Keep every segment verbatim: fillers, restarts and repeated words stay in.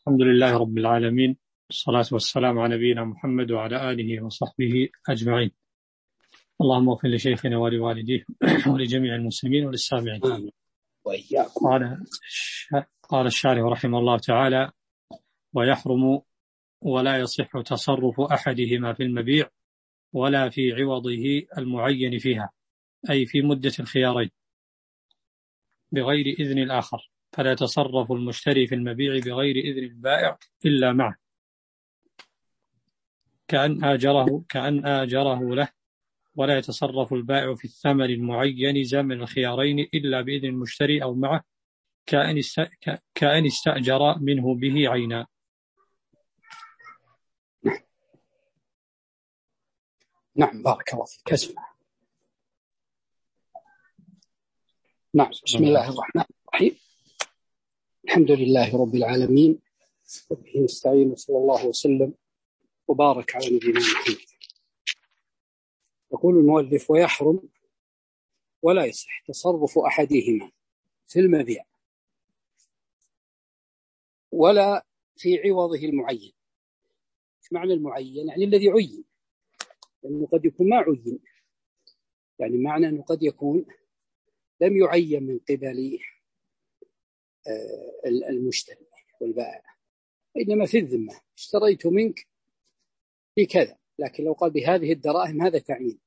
الحمد لله رب العالمين، الصلاة والسلام على نبينا محمد وعلى آله وصحبه أجمعين. اللهم اغفر لشيخنا ولوالديه ولجميع المسلمين وللسامعين. قال قال الشارح رحمه الله تعالى: ويحرم ولا يصح تصرف أحدهما في المبيع ولا في عوضه المعين فيها، أي في مدة الخيارين، بغير إذن الآخر، فلا يتصرف المشتري في المبيع بغير إذن البائع إلا معه، كأن آجره كأن آجره له، ولا يتصرف البائع في الثمن المعين زمن الخيارين إلا بإذن المشتري أو معه، كأن كأن استأجر منه به عينا. نعم، بارك الله فيك. اسمع. نعم، بسم الله الرحمن الرحيم. الحمد لله رب العالمين، وبه نستعين، صلى الله وسلم وبارك على نبينا محمد. يقول المؤلف: ويحرم ولا يصح تصرف أحدهما في المبيع ولا في عوضه المعين. ايش معنى المعين؟ يعني الذي عين، لأنه قد يكون ما عين، يعني معنى أنه قد يكون لم يعين من قبل المشتري والبائع، إنما في الذمة اشتريت منك بكذا، لكن لو قال بهذه الدراهم هذا تعيين،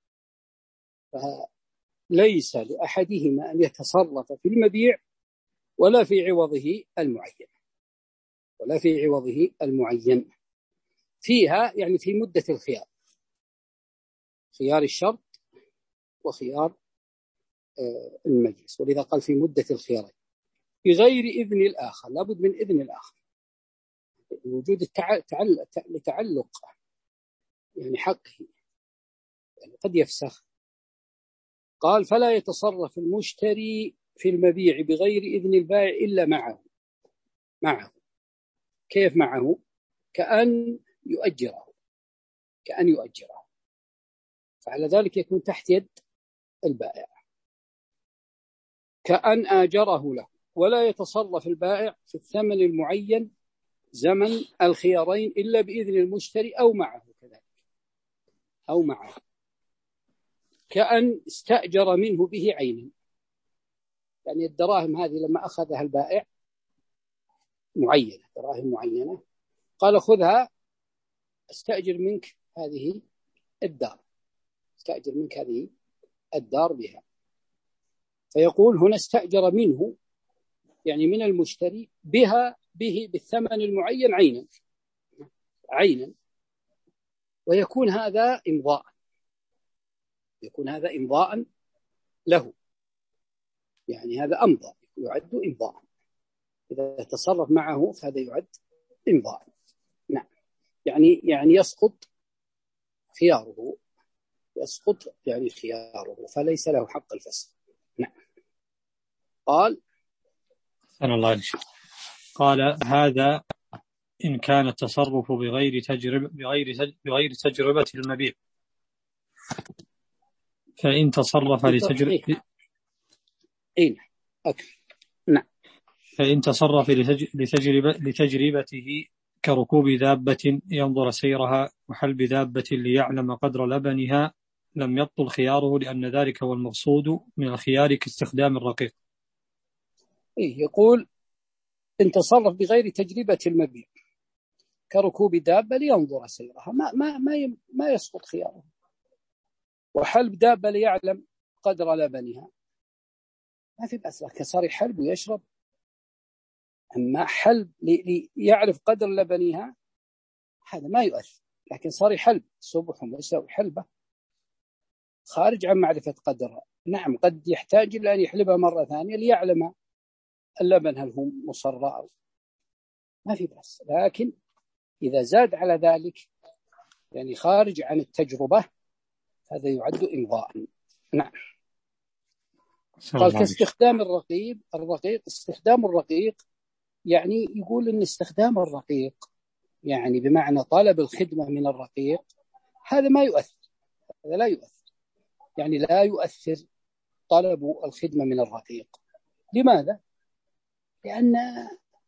فليس لأحدهما أن يتصرف في المبيع ولا في عوضه المعين ولا في عوضه المعين فيها، يعني في مدة الخيار، خيار الشرط وخيار المجلس، ولذا قال في مدة الخيارين بغير إذن الآخر، لابد من إذن الآخر، وجود التعلق يعني حقه، يعني قد يفسخ. قال: فلا يتصرف المشتري في المبيع بغير إذن البائع إلا معه. معه كيف معه؟ كأن يؤجره، كأن يؤجره، فعلى ذلك يكون تحت يد البائع، كأن آجره له. ولا يتصرف البائع في الثمن المعين زمن الخيارين إلا بإذن المشتري أو معه، كذلك أو معه، كأن استأجر منه به عينا، يعني الدراهم هذه لما أخذها البائع معينة، دراهم معينة، قال: خذها استأجر منك هذه الدار، استأجر منك هذه الدار بها. فيقول هنا استأجر منه، يعني من المشتري، بها به بالثمن المعين عينا عينا ويكون هذا إمضاء، يكون هذا إمضاء له، يعني هذا أمضى، يعد إمضاء، إذا تصرف معه فهذا يعد إمضاء. نعم، يعني يعني يسقط خياره، يسقط يعني خياره، فليس له حق الفسخ. نعم. قال: أنا الله يشهد. قال: هذا إن كان التصرف بغير تجربة بغير بغير تجربة المبيع، فإن تصرف لتجربة إيه؟ نعم. فإن تصرف لتجربة لتجربته كركوب دابة ينظر سيرها وحلب دابة ليعلم قدر لبنها، لم يبطل خياره، لأن ذلك هو المقصود من الخيار كاستخدام الرقيق. إيه؟ يقول: إن تصرف بغير تجربة المبيع كركوب دابة لينظر سيرها، ما ما ما ما يسقط خياره، وحلب دابة ليعلم قدر لبنها، ما في بأس، لكن صار يحلب ويشرب. أما حلب ليعرف قدر لبنها هذا ما يؤثر، لكن صار يحلب صبح ومساء وحلبة خارج عن معرفة قدرها. نعم، قد يحتاج إلى أن يحلبها مرة ثانية ليعلم اللبن هل هو مصرى أو ما في بأس، لكن إذا زاد على ذلك يعني خارج عن التجربة هذا يعد إمضاء. نعم. قال: كاستخدام الرقيق الرقيق استخدام الرقيق يعني يقول إن استخدام الرقيق يعني بمعنى طلب الخدمة من الرقيق، هذا ما يؤثر، هذا لا يؤثر، يعني لا يؤثر طلب الخدمة من الرقيق. لماذا؟ لأن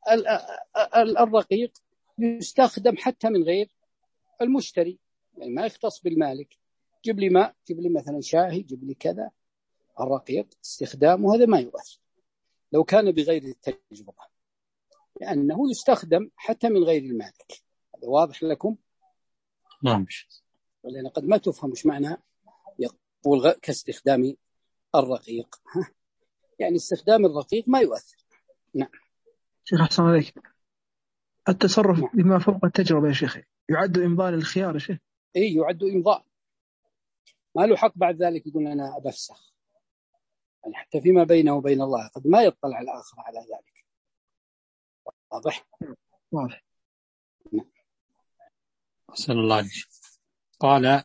الرقيق يستخدم حتى من غير المشتري، يعني ما يختص بالمالك. جيب لي ماء، جيب لي مثلا شاهي، جيب لي كذا. الرقيق استخدامه هذا ما يؤثر لو كان بغير التجربة، لأنه يستخدم حتى من غير المالك. هذا واضح لكم؟ نعم. ولأن قد ما تفهم مش معنى يقول كاستخدام الرقيق، يعني استخدام الرقيق ما يؤثر. نعم. شيخ أحسن عليك، التصرف نعم. بما فوق التجربة يا شيخ يعد إمضاء للخيار يا شيخ؟ إيه يعد إمضاء، ما له حق بعد ذلك يقول أنا أبفسخ، يعني حتى فيما بينه وبين الله قد ما يطلع الآخر على ذلك. واضح؟ واضح. نعم. أحسن الله عليك. قال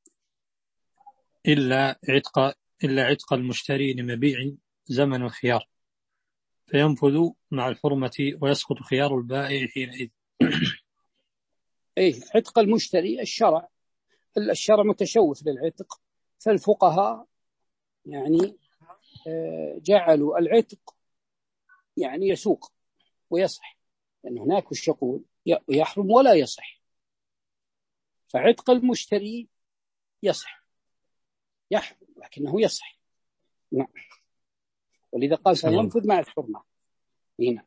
إلا عتق إلا عتق المشتري لمبيع زمن الخيار فينفذ مع الحرمة ويسقط خيار البائع حينئذ. إيه عتق المشتري الشرع الشرع متشوف للعتق، فالفقهاء يعني جعلوا العتق يعني يسوق ويصح، لأن هناك وش يقول يحرم ولا يصح، فعتق المشتري يصح يحرم لكنه يصح. نعم. ولذا قال سينفذ مع الحرمة هنا.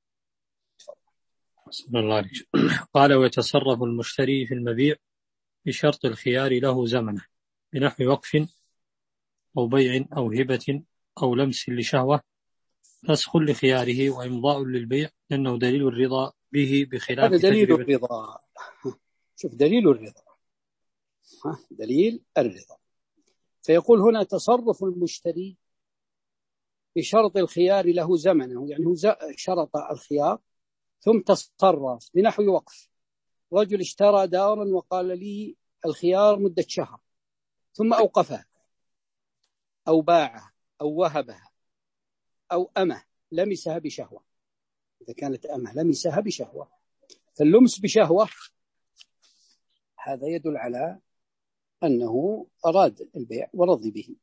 بسم الله عليك. قال ويتصرف المشتري في المبيع بشرط الخيار له زمنه بنحو وقف أو بيع أو هبة أو لمس لشهوة، فسخ لخياره وإمضاء للبيع، لأنه دليل الرضا به بخلاف هذا دليل الرضا. شوف دليل الرضا، ها دليل الرضا. فيقول هنا تصرف المشتري بشرط الخيار له زمنه، يعني هو شرط الخيار ثم تصرف بنحو وقف. رجل اشترى دارا وقال لي الخيار مدة شهر، ثم أوقفها أو باعها أو وهبها أو أمه لمسها بشهوة. إذا كانت أمه لمسها بشهوة، فاللمس بشهوة هذا يدل على أنه أراد البيع ورضي به،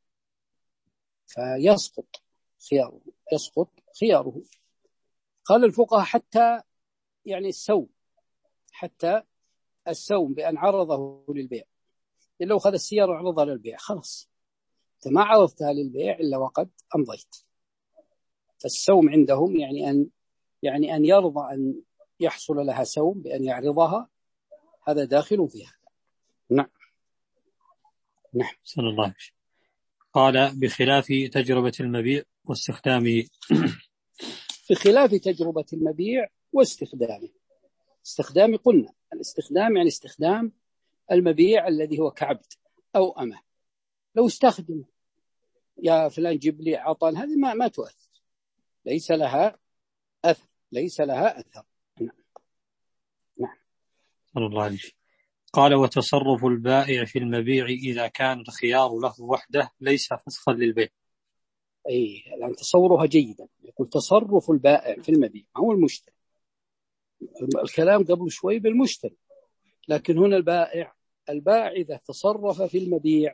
فيسقط خياره يسقط خياره. قال الفقهاء حتى يعني السوم، حتى السوم بأن عرضه للبيع، لو أخذ السيارة وعرضها للبيع خلاص أنت ما عرضتها للبيع إلا وقد أمضيت. فالسوم عندهم يعني أن يعني أن يرضى أن يحصل لها سوم بأن يعرضها، هذا داخل في هذا. نعم. نعم. صلى الله عليه وسلم. قال بخلاف تجربة المبيع واستخدامه. بخلاف تجربة المبيع واستخدامه. استخدام قلنا الاستخدام يعني استخدام المبيع الذي هو كعبد أو أمه، لو استخدم يا فلان جيب لي عطان، هذه ما ما تؤثر، ليس لها أثر ليس لها أثر. نعم. نعم. صلى الله عليه وسلم. قال وتصرف البائع في المبيع إذا كان الخيار له وحده ليس فسخا للبيع. أي الآن تصورها جيدا، يقول تصرف البائع في المبيع هو المشتري، الكلام قبل شوي بالمشتري، لكن هنا البائع البائع إذا تصرف في المبيع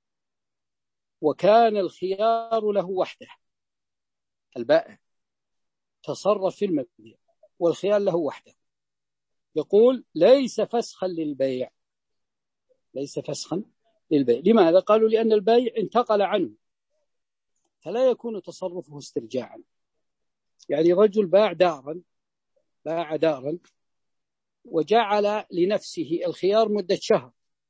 وكان الخيار له وحده، البائع تصرف في المبيع والخيار له وحده، يقول ليس فسخا للبيع ليس فسخا للبيع. لماذا؟ قالوا لأن البيع انتقل عنه، فلا يكون تصرفه استرجاعا. يعني رجل باع دارا باع دارا وجعل لنفسه الخيار مدة شهر،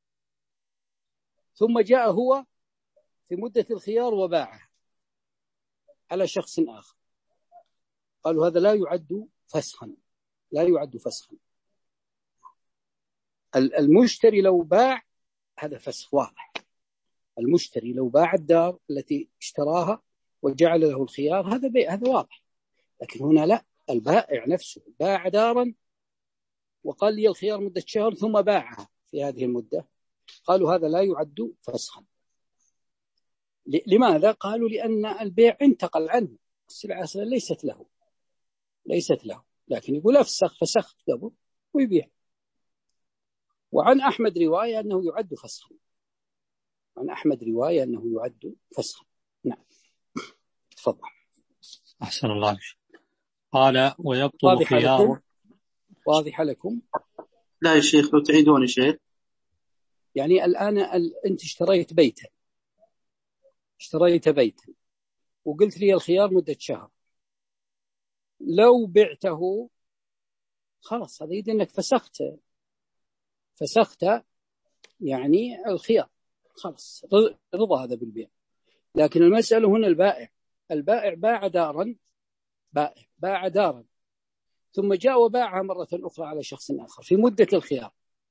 ثم جاء هو في مدة الخيار وباعه على شخص آخر، قالوا هذا لا يعد فسخا لا يعد فسخا. المشتري لو باع هذا فسخ واضح، المشتري لو باع الدار التي اشتراها وجعل له الخيار هذا بيع، هذا واضح. لكن هنا لا، البائع نفسه باع دارا وقال لي الخيار مدة شهر ثم باعها في هذه المدة، قالوا هذا لا يعد فسخا. لماذا؟ قالوا لأن البيع انتقل عنه، السلعة أصلا ليست له ليست له لكن يقول أفسخ فسخت قبل ويبيع. وعن أحمد رواية أنه يعد فسخا، عن أحمد رواية أنه يعد فسخا. نعم. تفضل. أحسن الله عليك. قال ويبطل واضح خيار. لكم؟ واضح لكم؟ لا يا شيخ، لو تعيدون يا شيخ. يعني الآن ال... أنت اشتريت بيتا اشتريت بيتا وقلت لي الخيار مدة شهر، لو بعته خلاص هذا يدل أنك فسخت فسخت يعني الخيار، خلاص رضا هذا بالبيع. لكن المسألة هنا البائع البائع باع دارا بائع باع دارا ثم جاء وباعها مرة أخرى على شخص آخر في مدة الخيار.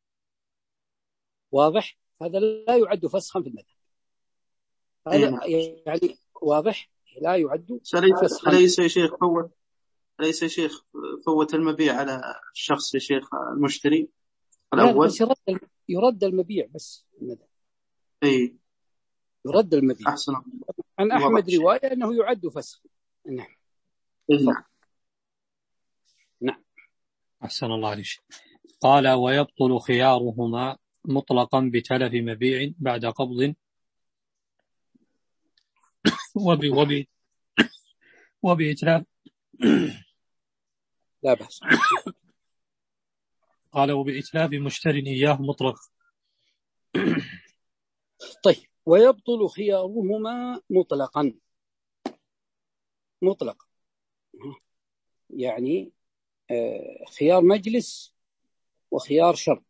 واضح؟ هذا لا يعد فسخا في المذهب. هذا يعني واضح، لا يعد فسخا. أليس يا شيخ فوت أليس يا شيخ فوت المبيع على الشخص يا شيخ المشتري الأول؟ لا بس يرد يرد المبيع بس المذهب. أي يرد المبيع. أحسن. عن أحمد رواية أنه يعد فسخ. نعم. نعم. نعم. أحسن الله عليك. قال ويبطل خيارهما مطلقا بتلف مبيع بعد قبض وب وب وبإتلاف. لا بأس. قال وبإتلاف مشتر إياه مطلق. طيب ويبطل خيارهما مطلقا مطلقا يعني خيار مجلس وخيار شرط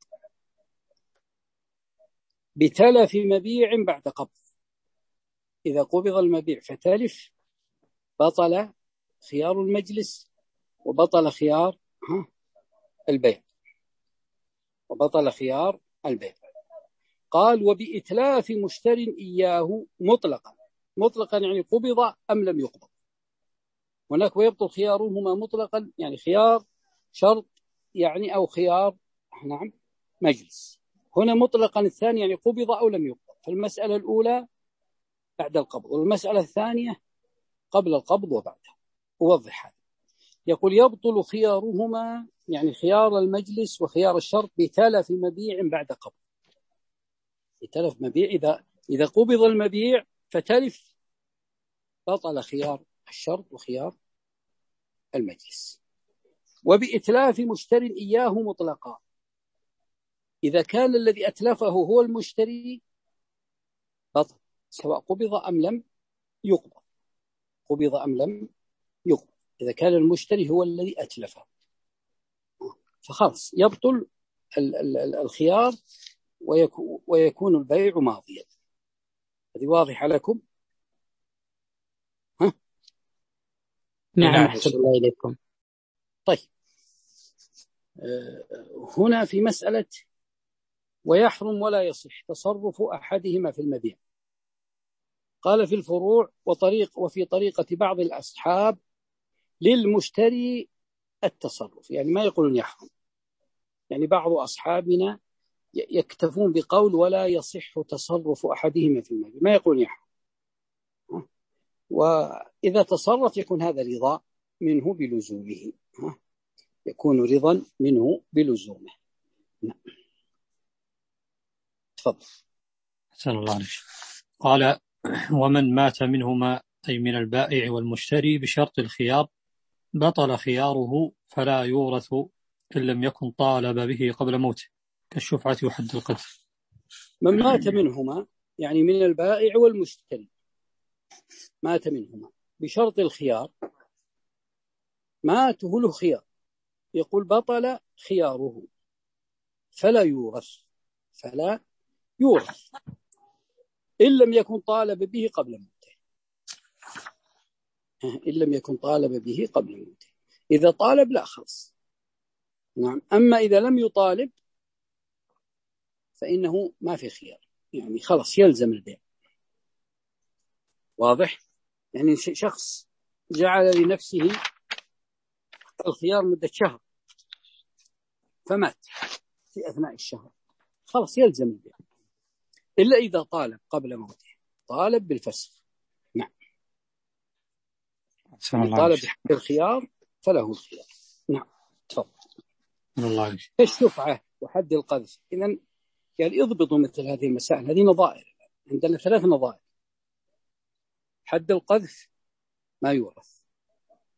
بتلف مبيع بعد قبض. إذا قبض المبيع فتلف بطل خيار المجلس وبطل خيار البيع وبطل خيار البيع. قال وبإتلاف مشتر إياه مطلقا. مطلقا يعني قبض أم لم يقبض. هناك ويبطل خيارهما مطلقا يعني خيار شرط يعني أو خيار نعم مجلس. هنا مطلقا الثاني يعني قبض أو لم يقبض. فالمسألة الأولى بعد القبض والمسألة الثانية قبل القبض وبعدها. أوضح هذا. يقول يبطل خيارهما يعني خيار المجلس وخيار الشرط بتلف مبيع بعد قبض. بتلف مبيع إذا إذا قبض المبيع فتلف بطل خيار الشرط وخيار المجلس. وبإتلاف مشتر إياه مطلقا. إذا كان الذي أتلفه هو المشتري بطل سواء قبض أم لم يقبض. قبض أم لم يقبض إذا كان المشتري هو الذي أتلفه فخلاص يبطل الخيار ويكون البيع ماضيا. هذه واضحة لكم؟ ها؟ نعم أحسن الله إليكم. طيب هنا في مسألة ويحرم ولا يصح تصرف أحدهما في المبيع. قال في الفروع وطريق وفي طريقة بعض الأصحاب للمشتري التصرف. يعني ما يقولون يحرم، يعني بعض أصحابنا يكتفون بقول ولا يصح تصرف أحدهما في المبيع، ما يقولون يحرم. وإذا تصرف يكون هذا رضا منه بلزومه، يكون رضا منه بلزومه. نعم. تفضل. أحسن الله عليك. قال ومن مات منهما أي من البائع والمشتري بشرط الخيار بطل خياره فلا يورث إن لم يكن طالب به قبل موته كالشفعة وحد القذف. من مات منهما يعني من البائع والمشتري مات منهما بشرط الخيار ماته له خيار يقول بطل خياره فلا يورث فلا يورث إن لم يكن طالب به قبل موته. إن لم يكن طالب به قبل موته. إذا طالب لا خلص. نعم. أما إذا لم يطالب فإنه ما في خيار، يعني خلص يلزم البيع. واضح؟ يعني شخص جعل لنفسه الخيار مدة شهر فمات في أثناء الشهر خلص يلزم البيع إلا إذا طالب قبل موته، طالب بالفسخ. نعم. طالب بحق الخيار فله الخيار. نعم. تفضل. الله. الشفعة وحد القذف. إذن يعني اضبطوا مثل هذه المسائل، هذه نظائر. عندنا ثلاث نظائر. حد القذف ما يورث،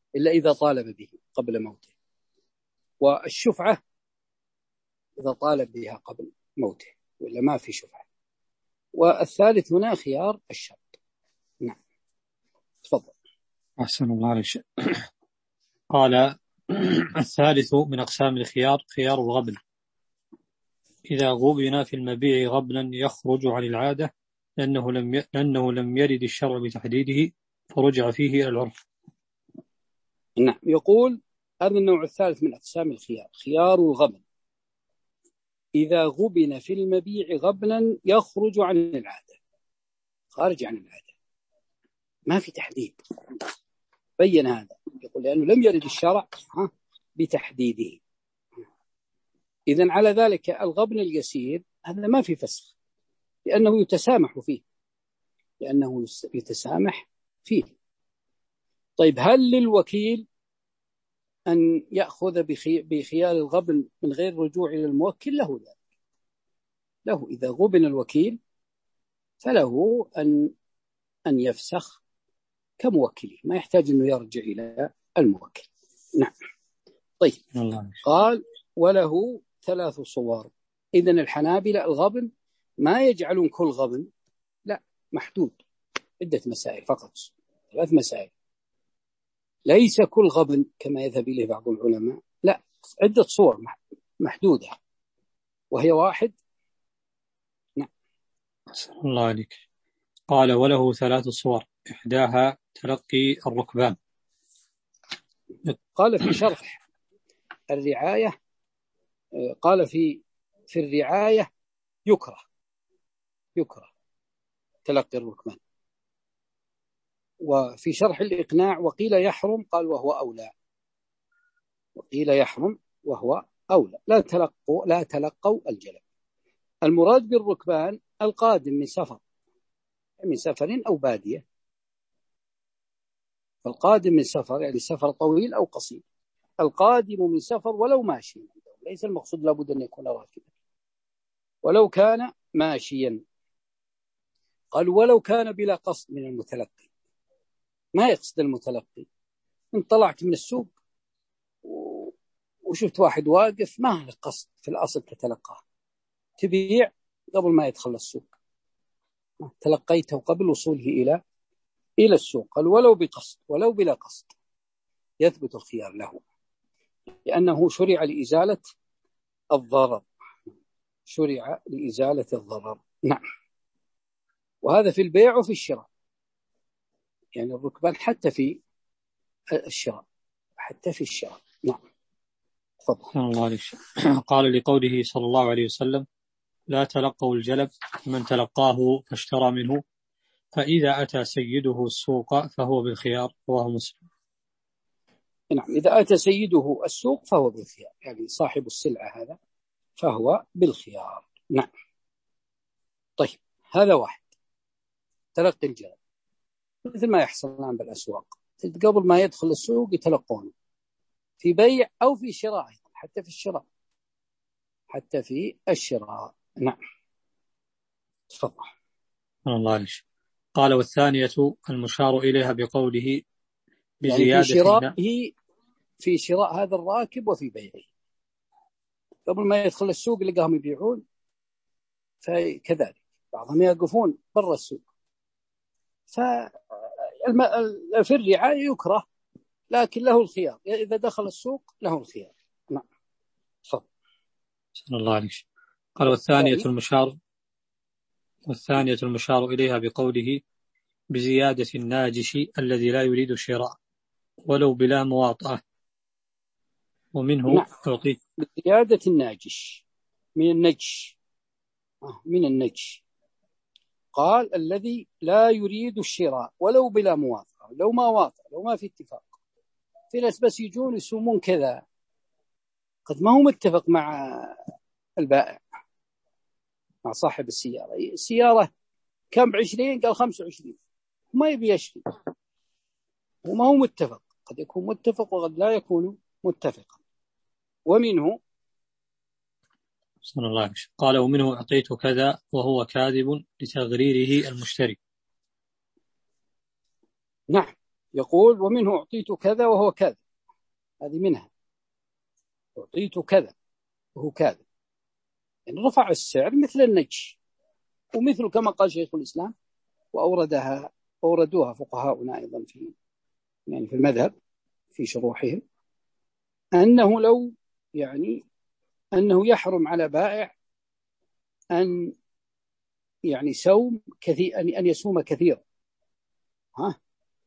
إلا إذا طالب به قبل موته، والشفعة إذا طالب بها قبل موته وإلا ما في شفعة. والثالث هنا خيار الشرط. نعم تفضل. أحسن الله عليك. قال الثالث من أقسام الخيار خيار الغبن، إذا غبن في المبيع غبنا يخرج عن العادة لأنه لم ي... لأنه لم يرد الشرع بتحديده فرجع فيه إلى العرف. نعم يقول هذا النوع الثالث من أقسام الخيار خيار الغبن، إذا غبن في المبيع غبنا يخرج عن العادة، خارج عن العادة ما في تحديد، بين هذا يقول لأنه لم يرد الشرع بتحديده. إذن على ذلك الغبن اليسير هذا ما في فسخ لأنه يتسامح فيه، لأنه يتسامح فيه. طيب هل للوكيل أن يأخذ بخيار الغبن من غير رجوع إلى الموكل؟ له ذلك، له إذا غبن الوكيل فله أن أن يفسخ كموكله، ما يحتاج أنه يرجع إلى الموكل. نعم. طيب قال وله ثلاث صور. إذن الحنابلة الغبن ما يجعلون كل غبن، لا، محدود، عدة مسائل فقط، ثلاث مسائل، ليس كل غبن كما يذهب إليه بعض العلماء، لا، عدة صور محدودة وهي واحد. نعم. الله عليك. قال وله ثلاث صور إحداها تلقي الركبان. قال في شرح الرعاية، قال في في الرعاية يكره يكره تلقي الركبان، وفي شرح الإقناع وقيل يحرم، قال وهو أولى، وقيل يحرم وهو أولى. لا تلقوا لا تلقوا الجلب. المراد بالركبان القادم من سفر، من سفر أو بادية، القادم من سفر يعني سفر طويل أو قصير، القادم من سفر ولو ماشيا، ليس المقصود لابد أن يكون راكبا، ولو كان ماشيا. قال ولو كان بلا قصد من المتلقي، ما يقصد المتلقي، انت طلعت من السوق وشفت واحد واقف ما له قصد في الأصل تتلقاه، تبيع قبل ما يدخل السوق، تلقيته قبل وصوله إلى إلى السوق. قال ولو بقصد ولو بلا قصد يثبت الخيار له، لأنه شرع لإزالة الضرر، شرع لإزالة الضرر. نعم. وهذا في البيع وفي الشراء، يعني الركبان حتى في الشراء، حتى في الشراء. نعم. تفضل. الله عليك. قال لقوله صلى الله عليه وسلم لا تلقوا الجلب من تلقاه فاشترى منه فإذا أتى سيده السوق فهو بالخيار، رواه مسلم. نعم. إذا أتى سيده السوق فهو بالخيار، يعني صاحب السلعة هذا فهو بالخيار. نعم. طيب هذا واحد تلقي الجلب، مثل ما يحصل الآن بالأسواق، قبل ما يدخل السوق يتلقونه في بيع أو في شراء، حتى في الشراء، حتى في الشراء. نعم. تفضل. الله عليك. قال والثانية المشار إليها بقوله بزيادة، يعني في شرائه، في شراء هذا الراكب وفي بيعه، قبل ما يدخل السوق لقاهم يبيعون، فكذلك بعضهم يقفون برا السوق. ففي الرعاية يكره لكن له الخيار، إذا دخل السوق له الخيار. نعم. تفضل. صلى الله عليه. قال والثانية المشار والثانية المشار إليها بقوله بزيادة الناجش الذي لا يريد الشراء ولو بلا مواطأة، ومنه نعم. أعطي بزيادة الناجش من النجش، من النجش. قال الذي لا يريد الشراء ولو بلا موافقة، لو ما واطأ، لو ما في اتفاق، في ناس بس يجون يسومون كذا، قد ما هو متفق مع البائع، مع صاحب السيارة، السيارة كم بعشرين، قال خمسة وعشرين، ما يبي يشري وما هو متفق، قد يكون متفق وقد لا يكون متفقا. ومنه صلى الله عليه وسلم قال ومنه أعطيت كذا وهو كاذب لتغريره المشتري. نعم، يقول ومنه أعطيت كذا وهو كذا، هذه منها أعطيت كذا وهو كذا، يعني رفع السعر مثل النجش، ومثل كما قال شيخ الإسلام وأوردها أوردوها فقهاؤنا أيضا في يعني في المذهب في شروحهم، أنه لو يعني أنه يحرم على بائع أن يعني سوم كثير، أن يسوم كثيرا، ها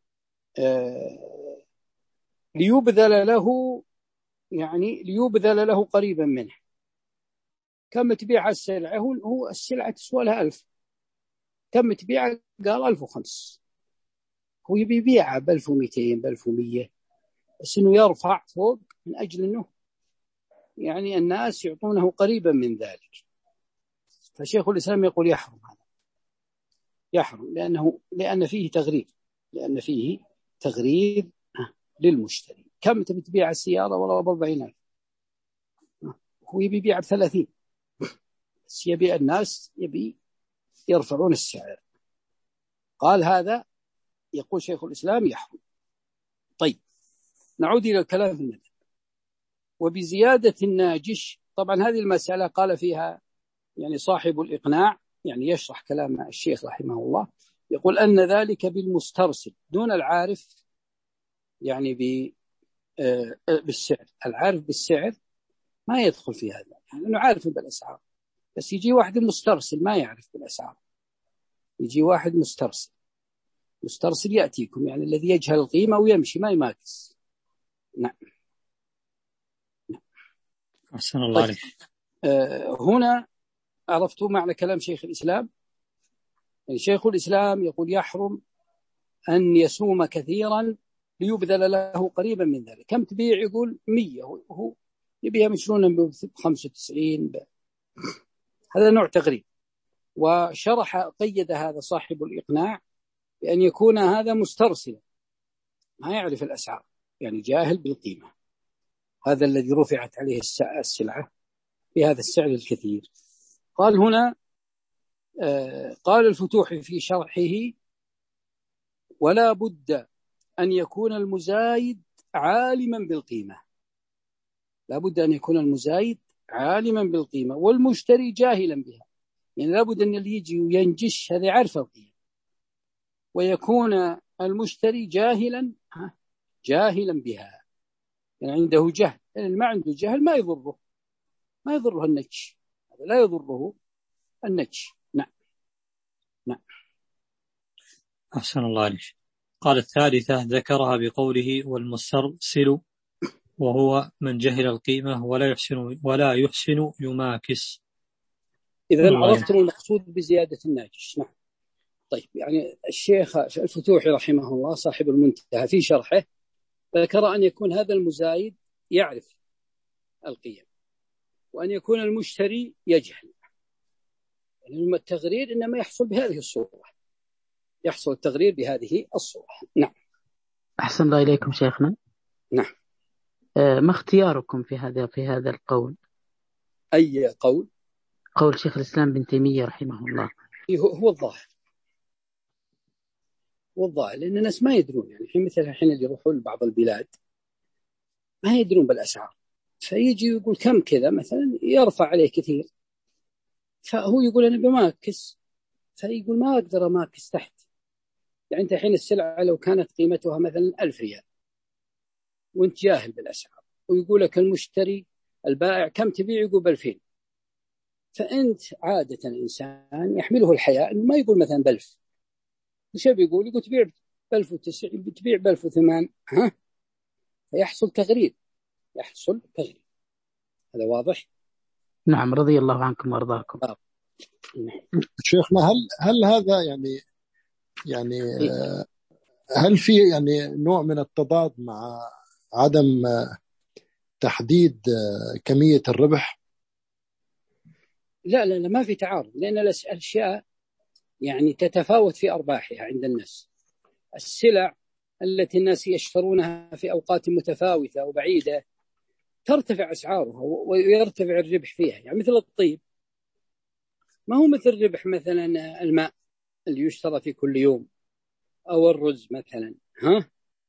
آه ليبذل له يعني ليبذل له قريبا منه. كم تبيع السلعة؟ هو السلعة تسوى لها ألف، كم تبيع؟ قال ألف وخمس، هو يبي يبيعها بألف ومئتين بألف ومية، بس إنه يرفع فوق من أجل إنه يعني الناس يعطونه قريبا من ذلك. فشيخ الإسلام يقول يحرم هذا، يحرم لأنه لأن فيه تغرير، لأن فيه تغرير للمشتري. كم تبي تبيع السيارة؟ والله بأربعين ألف، هو يبي يبيع بثلاثين، بس يبي الناس يبي يرفعون السعر. قال هذا يقول شيخ الإسلام يحرم. طيب نعود إلى الكلام في المذهب. وبزيادة الناجش، طبعا هذه المسألة قال فيها يعني صاحب الإقناع، يعني يشرح كلام الشيخ رحمه الله، يقول أن ذلك بالمسترسل دون العارف يعني بالسعر. العارف بالسعر ما يدخل في هذا، يعني أنه عارف بالأسعار، بس يجي واحد مسترسل ما يعرف بالأسعار، يجي واحد مسترسل مسترسل يأتيكم، يعني الذي يجهل القيمة ويمشي ما يماكس. نعم. أحسن الله عليك. آه هنا عرفتوا معنى كلام شيخ الإسلام. يعني شيخ الإسلام يقول يحرم أن يسوم كثيرا ليبذل له قريبا من ذلك. كم تبيع؟ يقول مية، وهو يبيها مشرونا بخمسة وتسعين. هذا نوع تغريب. وشرح قيد هذا صاحب الإقناع بأن يكون هذا مسترسلا ما يعرف الأسعار، يعني جاهل بالقيمة، هذا الذي رفعت عليه السلعة بهذا السعر الكثير. قال هنا آه قال الفتوح في شرحه ولا بد أن يكون المزايد عالما بالقيمة، لا بد أن يكون المزايد عالما بالقيمة والمشتري جاهلا بها، يعني لا بد أن اللي يجي وينجش هذا يعرف القيمة، ويكون المشتري جاهلا جاهلا بها، يعني عنده جهل. يعني ما عنده جهل ما يضره ما يضره النجش، هذا لا يضره النجش. نعم نعم. أحسن الله عليك. قال الثالثة ذكرها بقوله والمسترسل وهو من جهل القيمة ولا يحسن ولا يحسن يماكس. إذن عرفتم المقصود بزيادة الناجش. نعم. طيب يعني الشيخ الفتوحي رحمه الله صاحب المنتهى في شرحه ذكر أن يكون هذا المزايد يعرف القيم، وأن يكون المشتري يجهل. يعني التغرير إنما يحصل بهذه الصورة، يحصل التغرير بهذه الصورة. نعم. أحسن الله إليكم شيخنا. نعم. آه ما اختياركم في هذا في هذا القول؟ أي قول؟ قول شيخ الإسلام بن تيمية رحمه الله. هو الظاهر، والظاهر لأن الناس ما يدرون، يعني حين مثل الحين اللي يروحون لبعض البلاد ما يدرون بالأسعار، فيجي يقول كم كذا مثلا يرفع عليه كثير، فهو يقول أنا بماكس، فيقول ما أقدر أماكس تحت. يعني أنت حين السلعة لو كانت قيمتها مثلا ألف ريال وأنت جاهل بالأسعار، ويقول لك المشتري البائع كم تبيع؟ يقول بألفين، فأنت عادة إنسان يحمله الحياء إنه ما يقول مثلا بألف، وش بيقول؟ يقول تبيع بألف وتسعين، تبيع بألف وثمان، ها، فيحصل تغريب، يحصل تغريب. هذا واضح؟ نعم رضي الله عنكم وارضاكم. آه. شيخنا هل هل هذا يعني يعني هل في يعني نوع من التضاد مع عدم تحديد كمية الربح؟ لا لا لا ما في تعارض، لأن الأشياء يعني تتفاوت في أرباحها عند الناس. السلع التي الناس يشترونها في أوقات متفاوتة وبعيدة ترتفع أسعارها ويرتفع الربح فيها، يعني مثل الطيب ما هو مثل ربح مثلا الماء اللي يشترى في كل يوم أو الرز مثلا، ها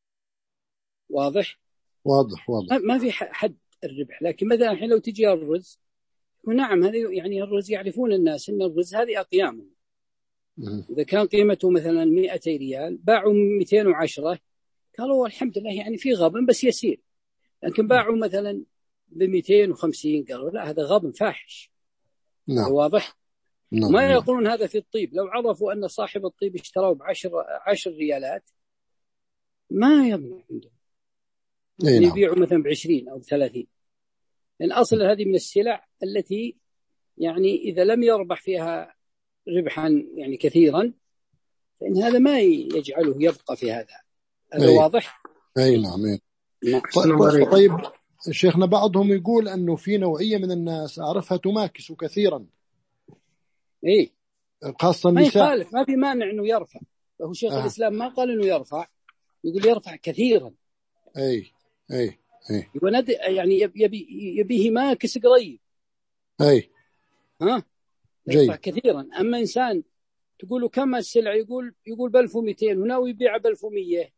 واضح؟ واضح واضح. ما في حد الربح. لكن مثلا الحين لو تجي الرز، ونعم هذا يعني الرز يعرفون الناس أن الرز هذه أقيامه. إذا كان قيمته مثلا مئتي ريال باعوا مئتين وعشرة، قالوا الحمد لله يعني في غبن بس يسير. لكن باعوا مثلا بمئتين وخمسين، قالوا لا هذا غبن فاحش. نعم. واضح؟ نعم. ما نعم. يقولون هذا في الطيب. لو عرفوا أن صاحب الطيب اشتراه بعشر عشر ريالات ما يضمن عندهم، نعم. يبيعوا مثلا بعشرين أو ثلاثين. لأن أصل هذه من السلع التي يعني إذا لم يربح فيها ربحا يعني كثيرا فإن هذا ما يجعله يبقى في هذا. هذا أي. واضح؟ أي نعم. أي. نعم. طيب, طيب شيخنا، بعضهم يقول أنه في نوعية من الناس أعرفها تماكس كثيرا. إيه، خاصة ما النساء. يخالف، ما في مانع أنه يرفع. فهو شيخ آه. الإسلام ما قال أنه يرفع، يقول يرفع كثيرا. أي أي أي. يقول يعني يبي يبيه ماكس قريب. أي. ها. يرفع كثيرا. أما إنسان تقول له كم السلعة، يقول يقول بألف ومئتين وناوي يبيع بألف ومية،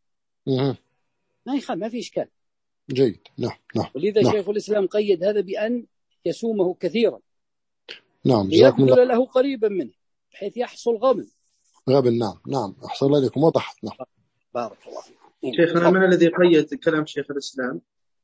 ما يخالف، ما في إشكال. جيد. نعم نعم. ولذا نعم. شيخ الإسلام قيد هذا بأن يسومه كثيرا. نعم. يبذل له قريبا منه بحيث يحصل غبن. غبن. نعم نعم. أحسن الله لكم، وضحت. نعم. بارك الله فيك. شيخنا من الذي قيد كلام شيخ الإسلام؟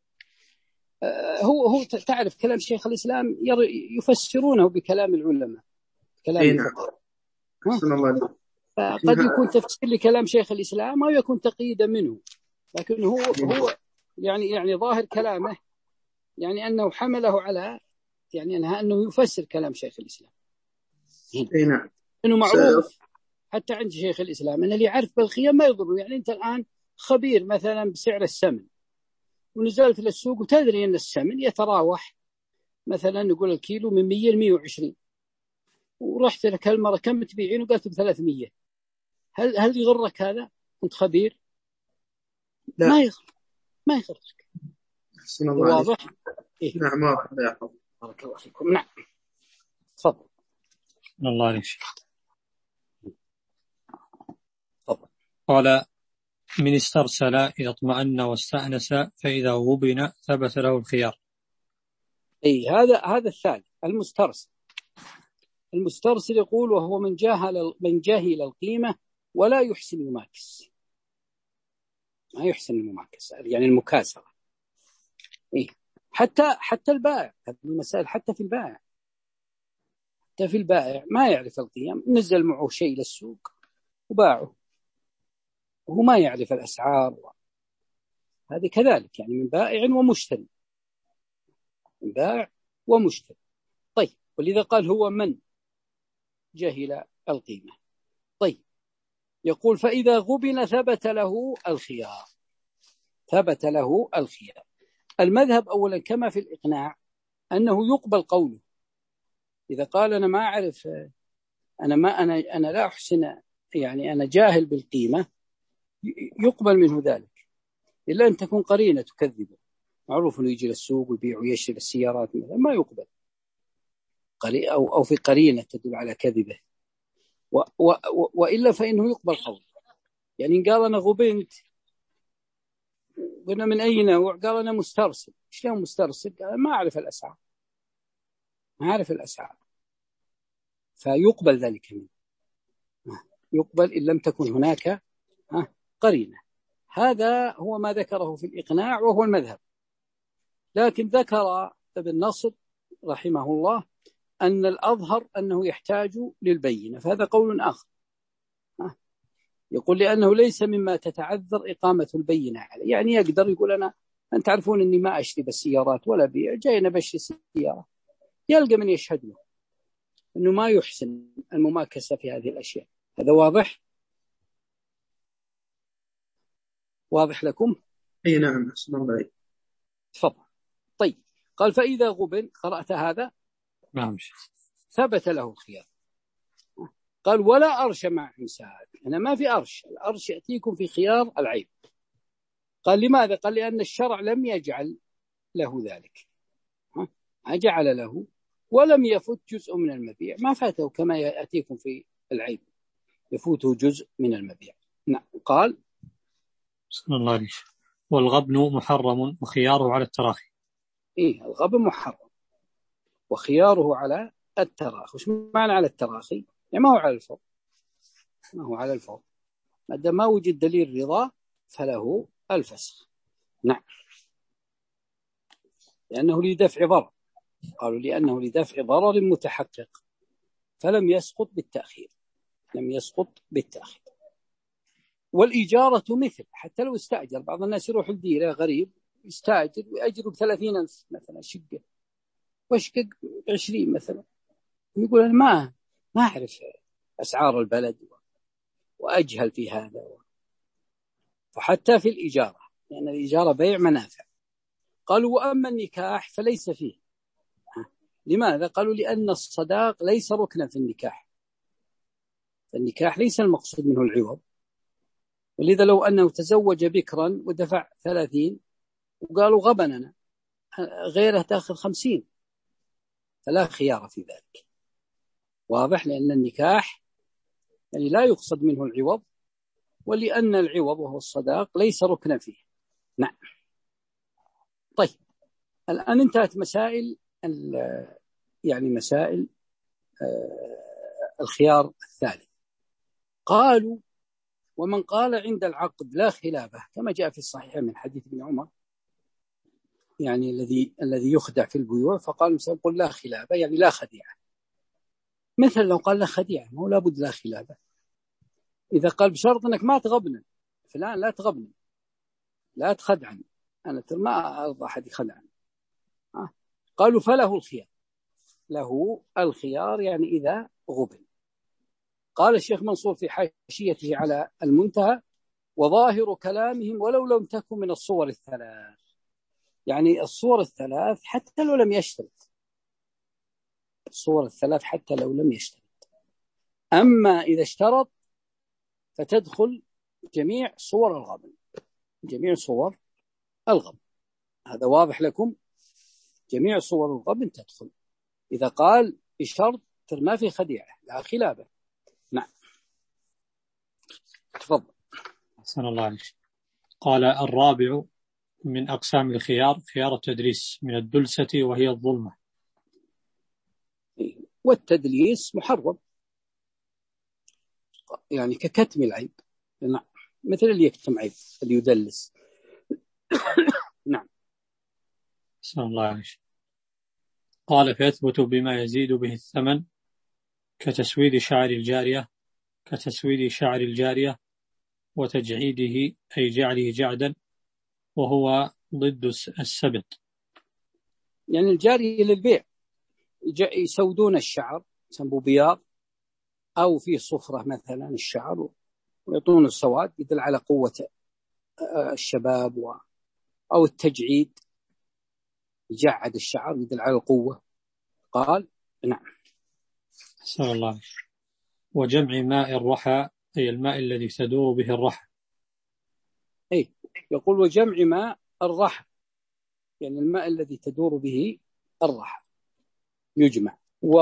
آه هو هو تعرف كلام شيخ الإسلام يفسرونه بكلام العلماء، كلام إيه نعم. أحسن الله لكم. فقد يكون تفسير لكلام شيخ الإسلام أو يكون تقييدا منه، لكن هو هو يعني يعني ظاهر كلامه يعني أنه حمله على يعني أنها أنه يفسر كلام شيخ الإسلام. إيه نعم. إنه معروف حتى عند شيخ الإسلام أن اللي يعرف بالخيام ما يضره. يعني أنت الآن خبير مثلا بسعر السمن ونزلت للسوق وتدري أن السمن يتراوح مثلا نقول الكيلو من مية لمية وعشرين، ورحت لك هالمرة كم تبيعين وقالت بثلاثمية، هل هل يغرك هذا؟ أنت خبير؟ لا. ما يغرك، ما يغرك. واضح؟ إيه؟ نعم واضح. لا يحفظ. بارك الله فيكم. نعم تفضل. الله عليك. قال من استرسل إذا اطمأن واستأنس فإذا غبن ثبت له الخيار. أي هذا هذا الثالث المسترسل. المسترسل يقول وهو من جاهل من جاهل القيمة ولا يحسن يماكس. ما يحسن المماكسة يعني المكاسرة. إيه حتى حتى البائع، هذه المسائل حتى في البائع، حتى في البائع ما يعرف القيم، نزل معه شيء للسوق وباعه وهو ما يعرف الأسعار. هذه كذلك يعني من بائع ومشتري، من بائع ومشتري. طيب ولذا قال هو من جهل القيمة. طيب يقول فإذا غبن ثبت له الخيار، ثبت له الخيار. المذهب أولا كما في الإقناع أنه يقبل قوله. إذا قال أنا ما أعرف، أنا ما أنا أنا لا أحسن يعني أنا جاهل بالقيمة، يقبل منه ذلك، إلا أن تكون قرينة تكذبه. معروف أنه يجي للسوق ويبيع ويشتري السيارات مثلا، ما يقبل. أو أو في قرينة تدل على كذبه. و و وإلا فإنه يقبل قول. يعني قال أنا غبنت، قلنا من أي نوع؟ قال أنا مسترسل. شلون مسترسل؟ قال ما أعرف الأسعار، ما أعرف الأسعار. فيقبل ذلك منه، يقبل إن لم تكن هناك قرينة. هذا هو ما ذكره في الإقناع وهو المذهب. لكن ذكر ابن نصر رحمه الله أن الأظهر أنه يحتاج للبينة، فهذا قول آخر. يقول لأنه ليس مما تتعذر إقامة البينة عليه. يعني يقدر يقول أنا أنت تعرفون أني ما أشتري بالسيارات ولا بيع، جاينا بشتري سيارة، يلقى من يشهد له أنه ما يحسن المماكسة في هذه الأشياء. هذا واضح؟ واضح لكم؟ أي نعم. أحسن الله. تفضل. طيب قال فإذا غبن، قرأت هذا؟ نعم. ثبت له الخيار. قال ولا أرش مع إمساك. أنا ما في أرش، الأرش يأتيكم في خيار العيب. قال لماذا؟ قال لأن الشرع لم يجعل له ذلك، جعل له ولم يفوت جزء من المبيع، ما فاته كما يأتيكم في العيب يفوته جزء من المبيع. نعم. قال بسم الله عليك. والغبن محرم وخياره على التراخي. إيه الغبن محرم وخياره على التراخي. وش معنى على التراخي؟ يعني ما هو على الفور، ما هو على الفور، ما دام ما وجد دليل رضا فله الفسخ. نعم، لأنه لدفع ضرر، قالوا لأنه لدفع ضرر متحقق فلم يسقط بالتأخير، لم يسقط بالتأخير. والإجارة مثل، حتى لو استأجر، بعض الناس يروح الديرة غريب يستأجر ويأجر بثلاثين ألف مثلا شقة، وشقق عشرين مثلا، يقول أنا ما ما أعرف أسعار البلد وأجهل في هذا. فحتى في الإجارة، لأن يعني الإجارة بيع منافع. قالوا وأما النكاح فليس فيه. لماذا؟ قالوا لأن الصداق ليس ركنا في النكاح، فالنكاح ليس المقصود منه العوض. ولذا لو أنه تزوج بكرا ودفع ثلاثين وقالوا غبننا غيره تأخذ خمسين، فلا خيار في ذلك. واضح؟ لأن النكاح يعني لا يقصد منه العوض، ولأن العوض وهو الصداق ليس ركنا فيه. نعم. طيب الآن انتهت مسائل يعني مسائل الخيار الثالث. قالوا ومن قال عند العقد لا خلافة، كما جاء في الصحيح من حديث ابن عمر، يعني الذي الذي يخدع في البيوع، فقال مثلا قل لا خلافة يعني لا خديعة. مثل لو قال لا خديعة، ما هو لابد لا خلافة. إذا قال بشرط أنك ما تغبن فلان، لا تغبن، لا تخدعني، أنا ما أرضى أحد يخدعني. قالوا فله الخيار، له الخيار يعني إذا غبن. قال الشيخ منصور في حاشيته على المنتهى وظاهر كلامهم ولو لم تكن من الصور الثلاث، يعني الصور الثلاث حتى لو لم يشترط، الصور الثلاث حتى لو لم يشترط. أما إذا اشترط فتدخل جميع صور الغبن، جميع صور الغبن. هذا واضح لكم؟ جميع صور الغبن تدخل إذا قال بشرط ما في خديعة لا خلافة. نعم تفضل. أحسن الله عليك. قال الرابع من أقسام الخيار خيار التدريس من الدلسة وهي الظلمة. والتدليس محرم، يعني ككتم العيب. نعم، مثل اللي يكتم عيب، اللي يدلس. نعم. أحسن الله عليك. قال فيثبت بما يزيد به الثمن كتسويد شعر الجارية كتسويد شعر الجارية وتجعيده أي جعله جعدا وهو ضد السبت. يعني الجارية للبيع يسودون الشعر يسموه بياض، أو في صفرة مثلا الشعر ويعطون السواد يدل على قوة الشباب، و... أو التجعيد يجعد الشعر يدل على القوة. قال نعم. أحسن الله. وجمع ماء الرحى أي الماء الذي تدور به الرحى. أي يقول وجمع ماء الرحى يعني الماء الذي تدور به الرحى يجمع.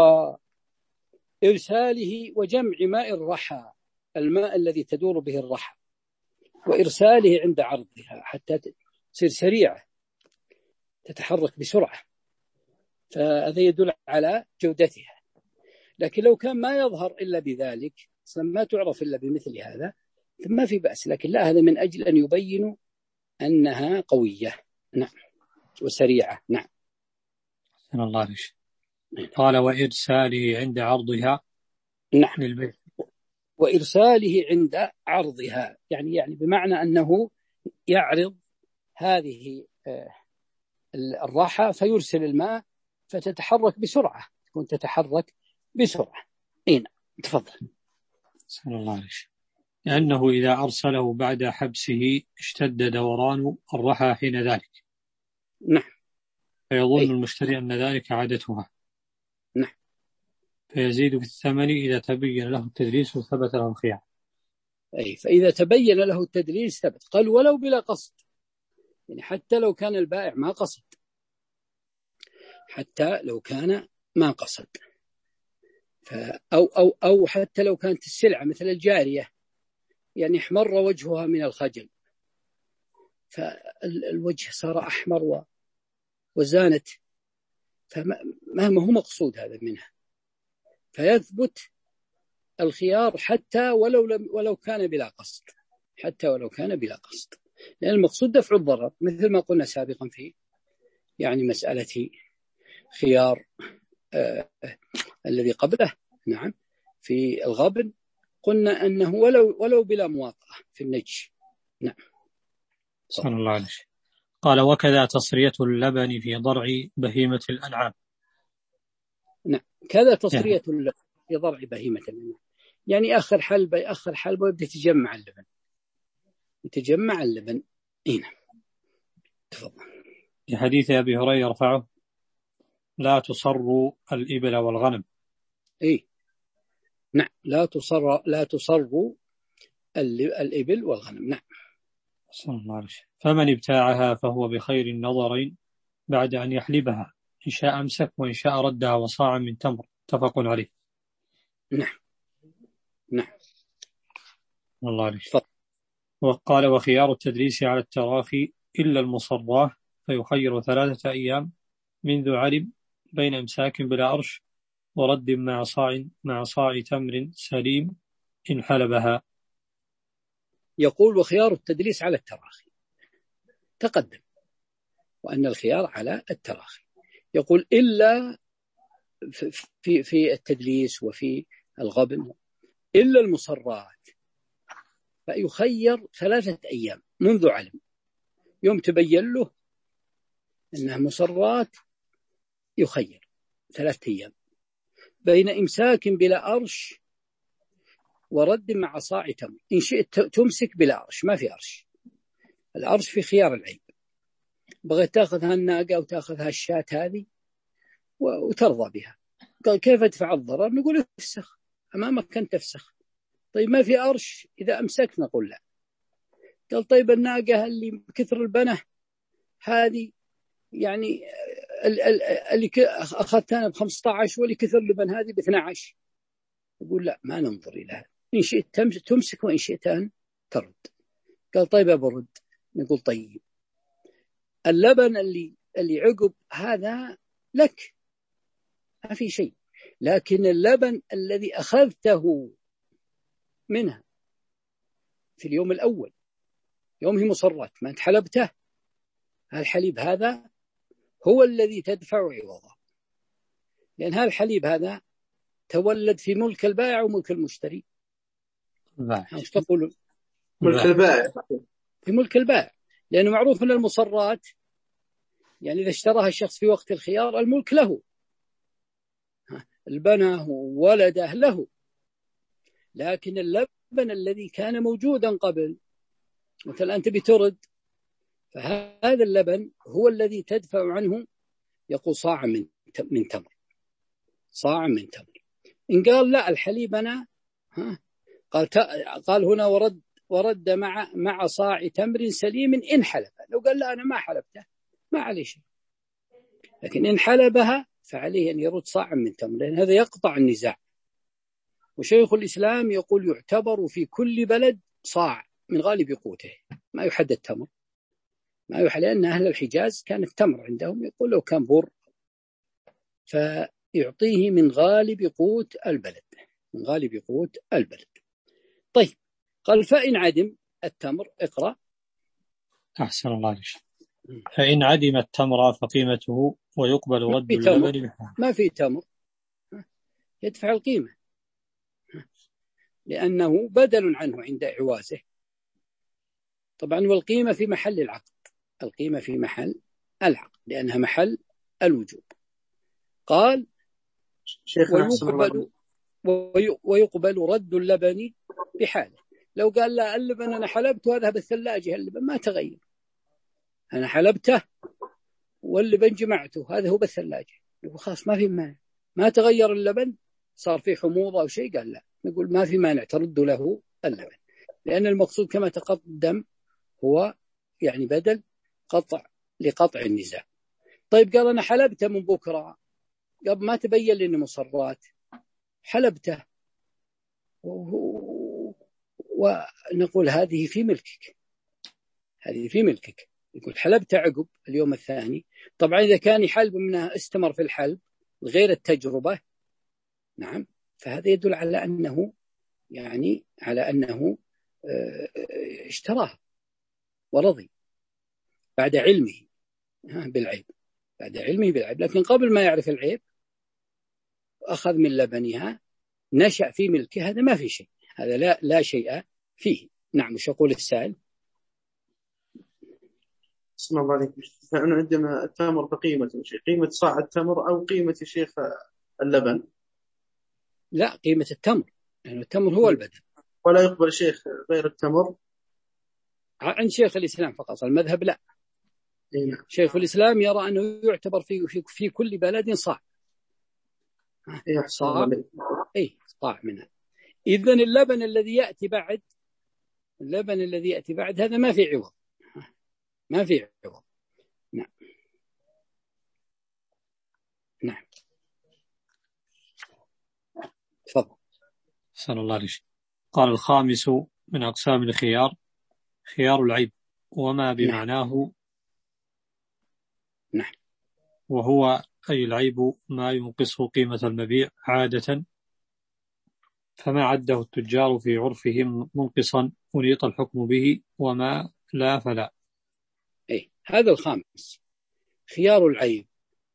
وإرساله وجمع ماء الرحى الماء الذي تدور به الرحى وإرساله عند عرضها حتى تصير سريعة تتحرك بسرعة، فهذا يدل على جودتها. لكن لو كان ما يظهر إلا بذلك، ما تعرف إلا بمثل هذا، ما في بأس. لكن لا، هذا من أجل أن يبينوا أنها قوية. نعم وسريعة. نعم. أحسن الله عليك. قال وإرساله عند عرضها. نعم للبيت. وإرساله عند عرضها يعني يعني بمعنى أنه يعرض هذه الراحة فيرسل الماء فتتحرك بسرعة، تكون تتحرك بسرعة. أين تفضل. أحسن الله عليك. لأنه إذا أرسله بعد حبسه اشتد دوران الرحى حين ذلك. نعم. فيظن أي. المشتري أن ذلك عادتها. نعم. فيزيد في الثمن إذا تبين له التدليس وثبت له الخيار. أي فإذا تبين له التدليس ثبت. قال ولو بلا قصد، يعني حتى لو كان البائع ما قصد، حتى لو كان ما قصد أو, أو, أو حتى لو كانت السلعة مثل الجارية يعني احمر وجهها من الخجل فالوجه صار أحمر وزانت، فما هو مقصود هذا منها، فيثبت الخيار حتى ولو لم ولو كان بلا قصد، حتى ولو كان بلا قصد، لأن المقصود دفع الضرر، مثل ما قلنا سابقا في يعني مسألة خيار آه الذي قبله. نعم، في الغبن قلنا أنه ولو ولو بلا مواطأة في النجش. نعم. صلى الله عليه وسلم. قال: وكذا تصرية اللبن في ضرع بهيمة الأنعام. نعم، كذا تصرية اللبن في ضرع بهيمة الأنعام، يعني آخر حلبة آخر حلبة يبدأ يتجمع اللبن، يتجمع اللبن. هنا تفضل. في حديث أبي هريرة يرفعه: لا تصروا الإبل والغنم. إيه نعم، لا تصر لا تصروا الإبل والغنم. نعم. صلى الله عليه وسلم. فمن ابتاعها فهو بخير النظرين بعد أن يحلبها، إن شاء أمسك وإن شاء ردها وصاع من تمر. اتفق عليه. نعم نعم. الله عليه. وقال: وخيار التدليس على التراخي إلا المصراه، فيخير ثلاثة أيام منذ علم بين إمساك بلا أرش ورد مع صاع مع صاع تمر سليم إن حلبها. يقول: وخيار التدليس على التراخي، تقدم وأن الخيار على التراخي. يقول: إلا في في التدليس وفي الغبن إلا المصرات، فيخير ثلاثة أيام منذ علم، يوم تبين له أنها مصرات يخير ثلاثة أيام بين إمساك بلا أرش ورد مع صاع تمر. إن شئت تمسك بلا أرش، ما في أرش، الأرش في خيار العيب، بغيت تأخذها الناقة وتأخذها الشاة هذه وترضى بها، قال: كيف ادفع الضرر؟ نقول: افسخ، أمامك أن تفسخ. طيب ما في أرش، إذا أمسك نقول لا. قال: طيب الناقة اللي كثر البنة هذه، يعني اللي أخذتها ب خمسة عشر واللي كثر لبن هذه ب اثني عشر، يقول: لا، ما ننظر إلى هذا، إن شئت تمسك وإن شئت أن ترد. قال: طيب أبرد. نقول: طيب اللبن اللي اللي عقب هذا لك، ما في شيء، لكن اللبن الذي أخذته منها في اليوم الأول، يوم هي مصرت ما انحلبته، الحليب هذا هو الذي تدفع عوضه، لأن هذا الحليب هذا تولد في ملك البائع وملك المشتري. ايش تقولون؟ ملك البائع. في ملك البائع، لأنه معروف من المصرات، يعني إذا اشتراها الشخص في وقت الخيار الملك له، البنه وولده له، لكن اللبن الذي كان موجودا قبل، مثلا أنت بترد، فهذا اللبن هو الذي تدفع عنه، يقول: صاع من من تمر، صاع من تمر. إن قال: لا، الحليب أنا ها قال قال هنا ورد ورد مع مع صاع تمر سليم إن حلب. لو قال: لا، أنا ما حلبته، ما عليه شيء، لكن إن حلبها فعليه أن يرد صاع من تمر، لأن هذا يقطع النزاع. وشيخ الإسلام يقول: يعتبر في كل بلد صاع من غالب قوته، ما يحدد تمر، ما يحدد، لأن أهل الحجاز كان التمر عندهم يقول لو كان بر فيعطيه من غالب قوت البلد، من غالب قوت البلد. طيب، قال: فإن عدم التمر، اقرأ. أحسن الله عليك. فإن عدم التمر فقيمته ويقبل رد اللبن. ما في تمر يدفع القيمة، لأنه بدل عنه عند عوازه. طبعا والقيمة في محل العقد، القيمة في محل العقد لأنها محل الوجوب. قال: ويقبل, ويقبل رد اللبن بحاله. لو قال: لا، اللبن أنا حلبته هذا بالثلاجة، اللبن ما تغير، أنا حلبته واللبن جمعته هذا هو بالثلاجة، يقول: خلاص ما في مانع، ما تغير اللبن، صار فيه حموضة أو شيء. قال: لا، نقول ما في مانع ترد له اللبن، لأن المقصود كما تقدم هو يعني بدل قطع لقطع النزاع. طيب قال: أنا حلبته من بكرة، قبل ما تبين لي مصرات، حلبته، ونقول هذه في ملكك، هذه في ملكك. يقول حلبت عقب اليوم الثاني، طبعا إذا كان يحلب منها استمر في الحلب غير التجربة، نعم، فهذا يدل على أنه يعني على أنه اشتراها ورضي بعد علمه بالعيب، بعد علمه بالعيب. لكن قبل ما يعرف العيب أخذ من لبنها نشأ في ملكه، هذا ما في شيء، هذا لا لا شيء فيه. نعم. وش يقول السائل؟ اسمع عليك، فإن عندنا التمر بقيمة شيء، قيمة صاع التمر أو قيمة شيخ اللبن؟ لا، قيمة التمر، يعني التمر هو البدن، ولا يقبل شيخ غير التمر عند شيخ الإسلام فقط، المذهب لا. إيه. شيخ الإسلام يرى أنه يعتبر في في, في كل بلد صاع، صاع أي صاع منها. إذن اللبن الذي يأتي بعد، اللبن الذي يأتي بعد هذا ما في عوض، ما في عوض. نعم نعم. تفضل. صلى الله عليه وسلم. قال الخامس من أقسام الخيار خيار العيب، وما بمعناه. نعم. وهو أي العيب ما ينقص قيمة المبيع عادة، فما عده التجار في عرفهم منقصا أنيط الحكم به، وما لا فلا. أي هذا الخامس خيار العيب.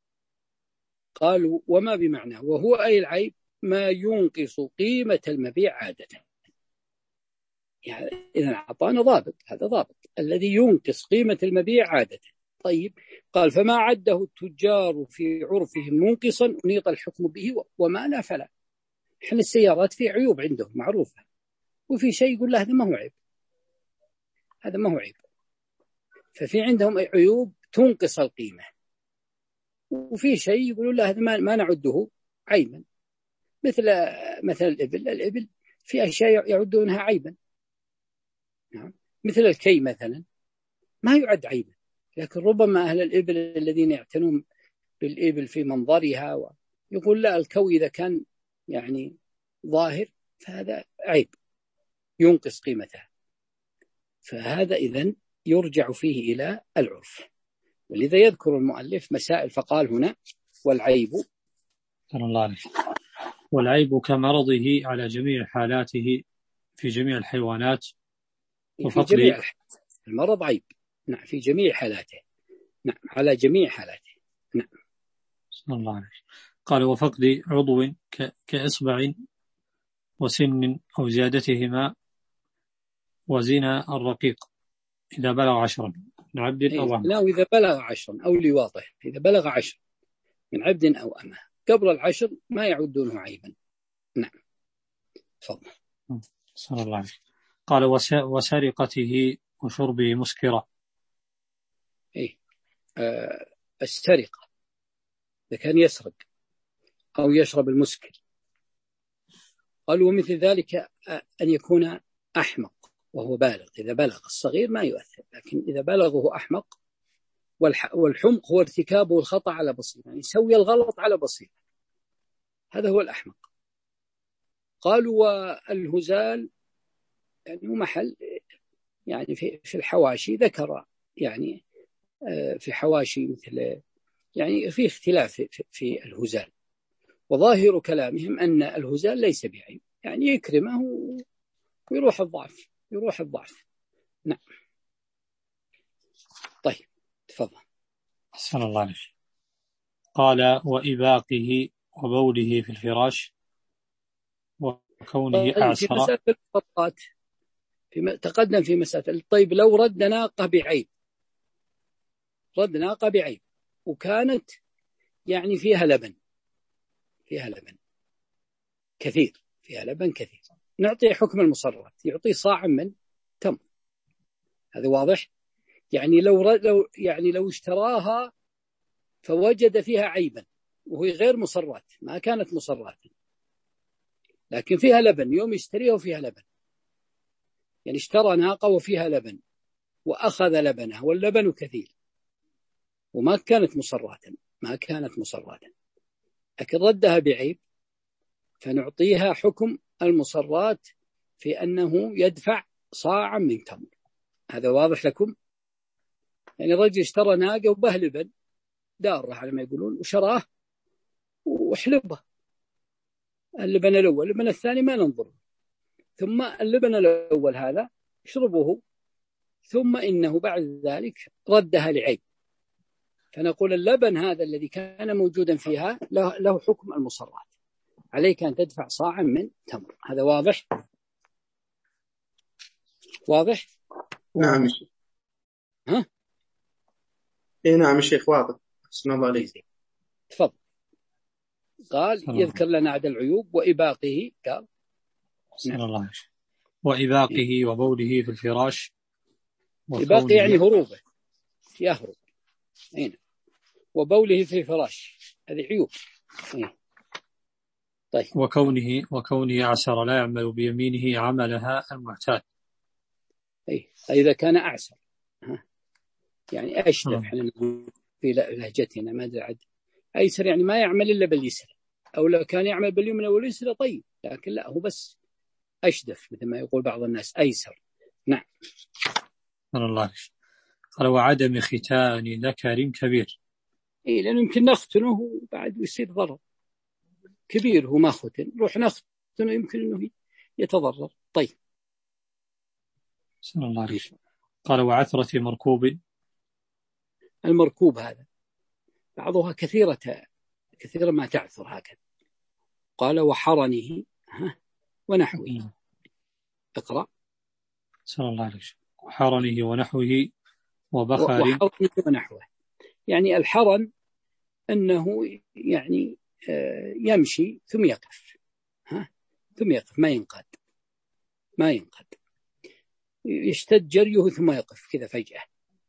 قالوا وما بمعناه، وهو أي العيب ما ينقص قيمة المبيع عادة. يعني إذا أعطانا ضابط، هذا ضابط الذي ينقص قيمة المبيع عادة. طيب، قال فما عده التجار في عرفهم منقصا أنيط الحكم به، وما لا فلا. إحنا السيارات في عيوب عندهم معروفة، وفي شيء يقول له هذا ما هو عيب، هذا ما هو عيب. ففي عندهم عيوب تنقص القيمة، وفي شيء يقولون له هذا ما نعده عيبا، مثل مثل الإبل. الإبل في أشياء يعدونها عيبا، نعم، مثل الكي مثلا ما يعد عيبا، لكن ربما أهل الإبل الذين يعتنون بالإبل في منظرها ويقول لا، الكوي إذا كان يعني ظاهر فهذا عيب ينقص قيمتها. فهذا إذن يرجع فيه إلى العرف، ولذا يذكر المؤلف مسائل فقال هنا والعيب صلى الله عليه وسلم. والعيب كمرضه على جميع حالاته في جميع الحيوانات في جميع المرض عيب، نعم، في جميع حالاته، نعم، على جميع حالاته، نعم. صلى الله عليه وسلم. قال وفقد عضو كإصبع وسن أو زيادتهما وزنا الرقيق إذا بلغ عشرا من عبد أو أمة. لا، إذا بلغ عشرا أو لواطه، إذا بلغ عشر من عبد أو أمة قبل العشر ما يعدونه عيبا. نعم. تفضل. صلى الله عليه وسلم. قال وسرقته وشربه مسكرة. إيه آه السرقة إذا كان يسرق أو يشرب المسكر. قالوا ومثل ذلك أن يكون أحمق وهو بالغ. إذا بلغ الصغير ما يؤثر، لكن إذا بلغه أحمق، والحمق هو ارتكابه الخطأ على بصيرة، يعني يسوي الغلط على بصيرة، هذا هو الأحمق. قالوا والهزال يعني محل يعني في في الحواشي، ذكر يعني في حواشي مثل يعني في اختلاف في, في الهزال، وظاهر كلامهم أن الهزال ليس بعيب، يعني يكرمه ويروح الضعف، يروح الضعف. نعم. طيب تفضل. صلى الله عليه وسلم. قال وإباقه وبوله في الفراش وكونه أعسر. في مسألة الفطات في تقدم في مسألة. طيب لو رد ناقة بعيب، رد ناقة بعيب وكانت يعني فيها لبن، فيها لبن كثير، فيها لبن كثير، نعطي حكم المصرات، يعطي صاع من تمر، هذا واضح. يعني لو لو يعني لو اشتراها فوجد فيها عيبا وهي غير مصرات، ما كانت مصرات لكن فيها لبن، يوم يشتريها وفيها لبن، يعني اشترى ناقة وفيها لبن وأخذ لبنها واللبن كثير وما كانت مصرات، ما كانت مصرات لكن ردها بعيب، فنعطيها حكم المصرات في أنه يدفع صاعا من تمر. هذا واضح لكم؟ يعني الرجل اشترى ناقة وبه لبن دارة على ما يقولون وشراه وحلبه، اللبن الأول اللبن الثاني ما ننظر، ثم اللبن الأول هذا اشربوه، ثم إنه بعد ذلك ردها لعيب، فنقول اللبن هذا الذي كان موجودا فيها له, له حكم المصرات، عليك أن تدفع صاعا من تمر. هذا واضح؟ واضح؟ نعم. ها؟ إيه نعم الشيخ واضح. بسم الله عليك. تفضل. قال يذكر لنا عدد العيوب وإباقه. قال بسم الله وإباقه وبوله في الفراش. إباقه يعني هروبه، يهرب. هنا وبوله في الفراش، هذه عيوب. هنا. طيب. وكونه وكونه عسر لا يعمل بيمينه عملها المعتاد. أي إذا كان أعسر يعني أشدف، احنا في لهجتنا ما أدري عد أيسر يعني ما يعمل إلا باليسر، أو لو كان يعمل باليمنى واليسرى طيب، لكن لا هو بس أشدف مثل ما يقول بعض الناس أيسر. نعم. الله. قال وعدم ختان ذكر كبير. إيه لأنه يمكن نختنه وبعد يصير ضرر كبير، هو ما ختن روح نختنه يمكن أنه يتضرر. طيب. بسم الله عليه. قال وعثرة مركوب. المركوب هذا بعضها كثيرة كثيرا ما تعثر هكذا. قال وحرنه ونحوه. اقرأ. بسم الله عليه. وحرنه ونحوه وبخر. وحرنه ونحوه يعني الحرن أنه يعني يمشي ثم يقف، ها ثم يقف ما ينقاد ما ينقاد يشتد جريه ثم يقف كذا فجأة.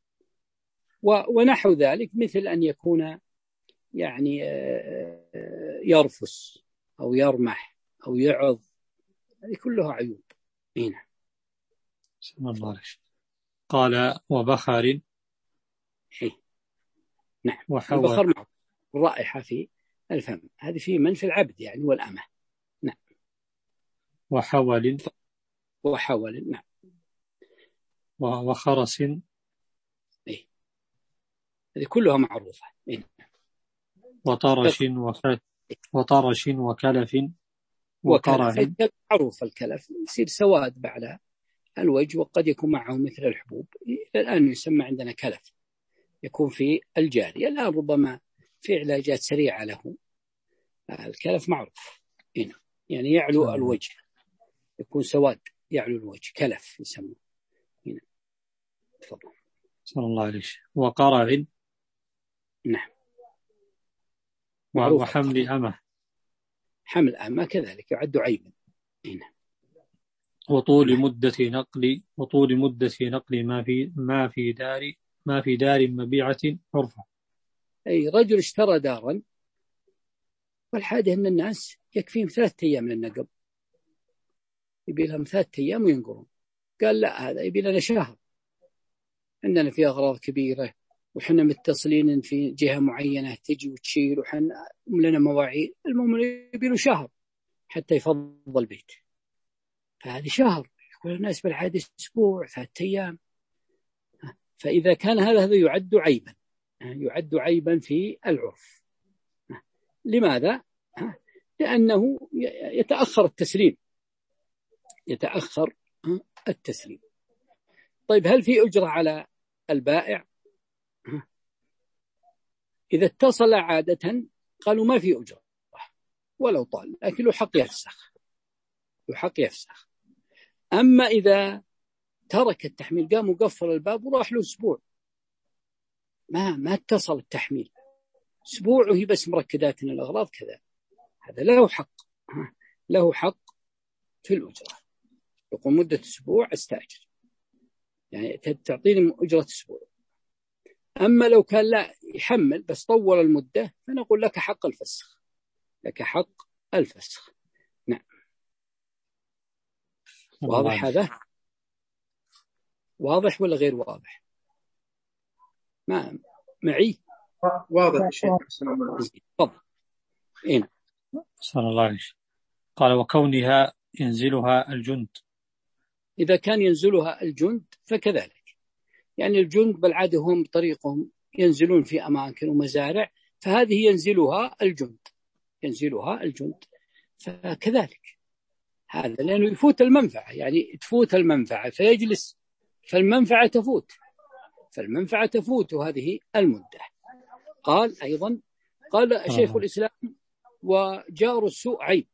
ونحو ذلك مثل أن يكون يعني يرفس أو يرمح أو يعظ، هذه كلها عيوب. هنا. بسم الله عليه. قال وبخر. إيه. نعم. وحول. البخر معه الرائحة في الفم، هذه في من في العبد يعني والأمة. نعم. وحول. وحول. نعم. وخرس. إيه. هذه كلها معروفة. إيه. وطرش وفت وطرش وكلف وقرع. معروف الكلف يصير سواد بعد الوجه، وقد يكون معه مثل الحبوب، الآن يسمى عندنا كلف، يكون في الجارية. الآن ربما في علاجات سريعة له. الكلف معروف هنا يعني يعلو سلام. الوجه، يكون سواد يعلو الوجه، كلف يسمى هنا. تفضل. صلى الله عليه. وقرع. نعم. وحمل أمه. حمل أمه كذلك يعد عيبا هنا. وطول نعم. مدة نقل وطول مدة نقل ما في ما في دار ما في دار مبيعة عرفة. أي رجل اشترى دارا والحاجة أن الناس يكفيهم ثلاثة أيام من النقل، يبي لهم ثلاثة أيام وينقرون. قال لا هذا يبي لنا شهر، عندنا في أغراض كبيرة وحنا متصلين في جهة معينة تجي وتشيل وحنا لنا مواعيد، المهم يبي له شهر حتى يفضل البيت، فهذه شهر يقول الناس بالعادة أسبوع ثلاثة أيام. فإذا كان هذا هذا يعد عيبا يعد عيبا في العرف. لماذا؟ لأنه يتأخر التسليم يتأخر التسليم. طيب هل في أجرة على البائع؟ إذا اتصل عادة قالوا ما في أجرة ولو طال، لكن له حق يفسخ له حق يفسخ. أما إذا ترك التحميل قام وقفل الباب وراح له أسبوع ما ما اتصل التحميل أسبوع وهي بس مركدات الأغراض كذا، هذا له حق له حق في الأجرة، يقول مدة أسبوع استأجر يعني تعطيني أجرة أسبوع. أما لو كان لا يحمل بس طول المدة فنقول لك حق الفسخ لك حق الفسخ. نعم. واضح هذا؟ واضح ولا غير واضح؟ ما معي؟ واضح الشيخ. تفضل. إيه. صلى الله عليه. قال وكونها ينزلها الجند. إذا كان ينزلها الجند فكذلك يعني الجند بالعادة هم طريقهم ينزلون في أماكن ومزارع، فهذه ينزلها الجند ينزلها الجند فكذلك هذا لأنه يفوت المنفعة، يعني تفوت المنفعة فيجلس، فالمنفعة تفوت فالمنفعة تفوت وهذه المدة. قال أيضا قال شيخ الإسلام وجار السوء عيب.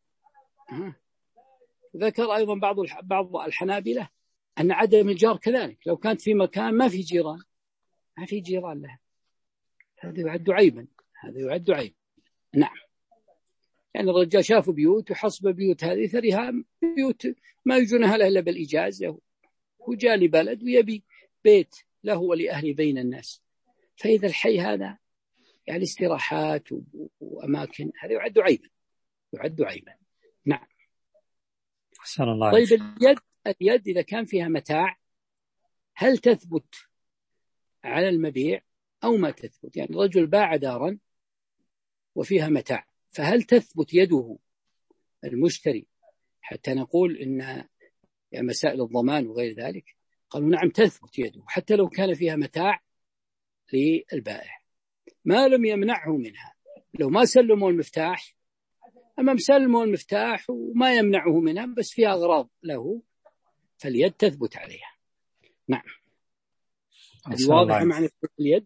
ذكر أيضا بعض بعض الحنابلة أن عدم الجار كذلك، لو كانت في مكان ما في جيران ما في جيران لها هذا يعد عيبا هذا يعد عيبا. نعم، يعني الرجال شافوا بيوت وحصب بيوت هذه ثريها بيوت ما يجونها له إلا بالإجازة، وجاء لبلد ويبي بيت له ولأهله بين الناس، فإذا الحي هذا يعني استراحات وأماكن هذا يعد عيبا يعد عيبا. نعم. الله طيب اليد اليد إذا كان فيها متاع هل تثبت على المبيع أو ما تثبت؟ يعني الرجل باع دارا وفيها متاع، فهل تثبت يده المشتري حتى نقول إن يعني مسائل الضمان وغير ذلك؟ قالوا نعم تثبت يده حتى لو كان فيها متاع للبائع ما لم يمنعه منها. لو ما سلموا المفتاح، أما مسلموا المفتاح وما يمنعه منها بس فيها أغراض له، فاليد تثبت عليها. نعم. هذه واضحة معنى اليد.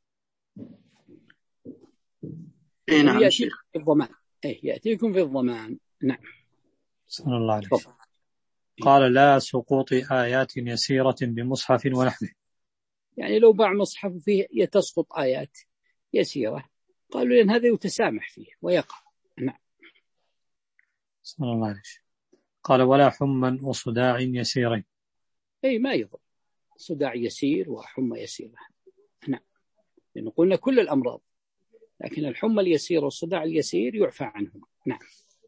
إيه نعم يأتيكم في الضمان. إيه يأتيكم في الضمان. نعم. صلى الله عليه وسلم. قال لا سقوط آيات يسيرة بمصحف ونحوه. يعني لو باع مصحف فيه يتسقط آيات يسيرة، قالوا لأن هذا يتسامح فيه ويقع. نعم. صلى الله عليه وسلم. قال ولا حما وصداع يسيرين. أي ما يضر صداع يسير وحمى يسيرة. نعم، لأنه قلنا كل الأمراض، لكن الحمى اليسير والصداع اليسير يعفى عنهم. نعم.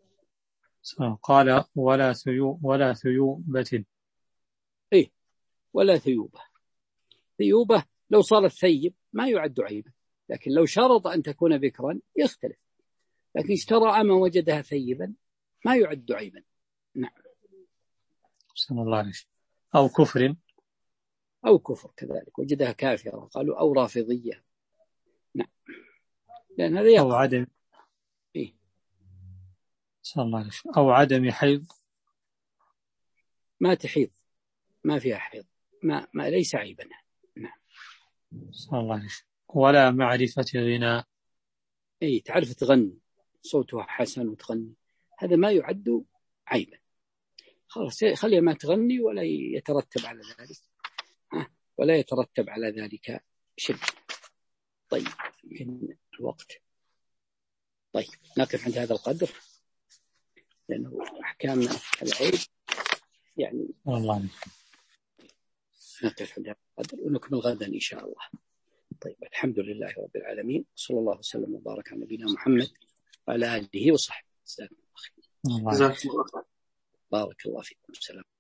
قال ولا ثيو ولا ثيوبة. إيه ولا ثيوبة. ثيوبة لو صارت ثيب ما يعد عيبا، لكن لو شرط أن تكون بكرا يختلف، لكن اشترى أما وجدها ثيبا ما يعد عيبا. نعم. صلى الله عليه وسلم. أو كفر أو كفر كذلك وجدها كافرة، قالوا أو رافضية. نعم، لأن هذا يقع. أو عدم إيه؟ صلى الله عليه وسلم. أو عدم حيض. ما تحيض ما فيها حيض ما, ما ليس عيبا. نعم. صلى الله عليه وسلم. ولا معرفة غنى. أي تعرف تغني صوتها حسن وتغني هذا ما يعد عيبا، خلاص خليها ما تغني ولا يترتب على ذلك ها ولا يترتب على ذلك شيء. طيب من الوقت. طيب نقف عند هذا القدر لأنه أحكام العيب يعني والله نقف عند هذا القدر ونكمل غدا إن شاء الله. طيب الحمد لله رب العالمين، صلى الله وسلم وبارك على نبينا محمد وعلى آله وصحبه. جزاكم الله خير. جزاكم الله خير. بارك الله فيكم. السلام.